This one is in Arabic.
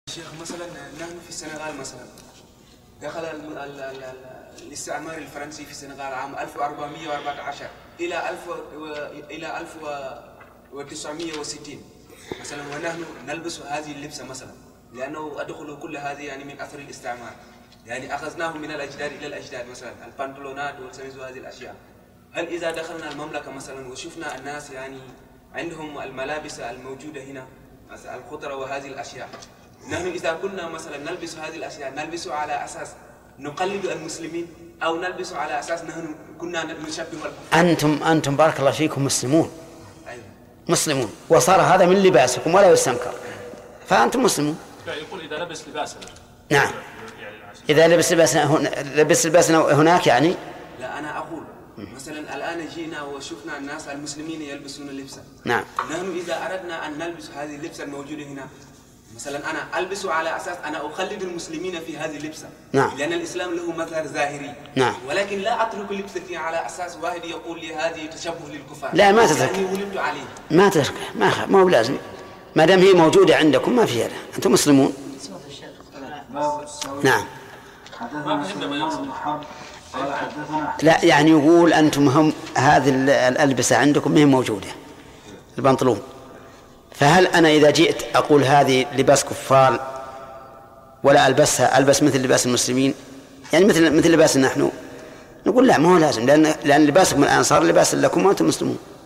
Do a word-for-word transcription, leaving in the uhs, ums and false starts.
شيخ مثلا نحن في السنغال مثلا دخل ال ال ال الاستعمار الفرنسي في السنغال عام ألف وأربعمائة وأربعة عشر إلى ألف إلى ألف وتسعمائة وستين مثلا، ونحن نلبس هذه اللبسة مثلا لأنه أدخل كل هذه يعني من أثر الاستعمار، يعني أخذناه من الأجداد إلى الأجداد، مثلا البنطلونات والشميز وهذه الأشياء. هل إذا دخلنا المملكة مثلا وشفنا الناس يعني عندهم الملابس الموجودة هنا مثلا الخضرة وهذه الأشياء، نحن إذا كنا مثلا نلبس هذه الأشياء نلبس على أساس نقلد المسلمين أو نلبس على أساس نحن كنا نشبه الكفار؟ أنتم أنتم بارك الله فيكم مسلمون. أيوة. مسلمون، وصار هذا من لباسكم ولا يستنكر، فأنتم مسلمون. يقول إذا لبس لباسنا. نعم، إذا لبس لباسنا هنا لبس لباسنا هناك يعني. لا، أنا أقول مثلا الآن جينا وشفنا الناس المسلمين يلبسون اللبسة. نعم. نحن إذا أردنا أن نلبس هذه اللبسة الموجودة هنا، مثلا أنا ألبس على أساس أنا أخلد المسلمين في هذه اللبسة. نعم. لأن الإسلام له مظهر ظاهري. نعم. ولكن لا أترك لبستي على أساس واحد يقول لي هذه تشبه للكفار. لا، ما تترك. يعني ولدت عليه. ما تترك، ما ما هو لازم، ما دام هي موجودة عندكم ما فيها، أنتم مسلمون. نعم. لا، يعني يقول أنتم هم هذه الألبسة عندكم ما هي موجودة، البنطلون، فهل أنا إذا جئت أقول هذه لباس كفار ولا ألبسها ألبس مثل لباس المسلمين، يعني مثل مثل لباسنا نحن، نقول لا، ما هو لازم، لأن لأن لباسكم الآن صار لباس لكم وأنتم مسلمون.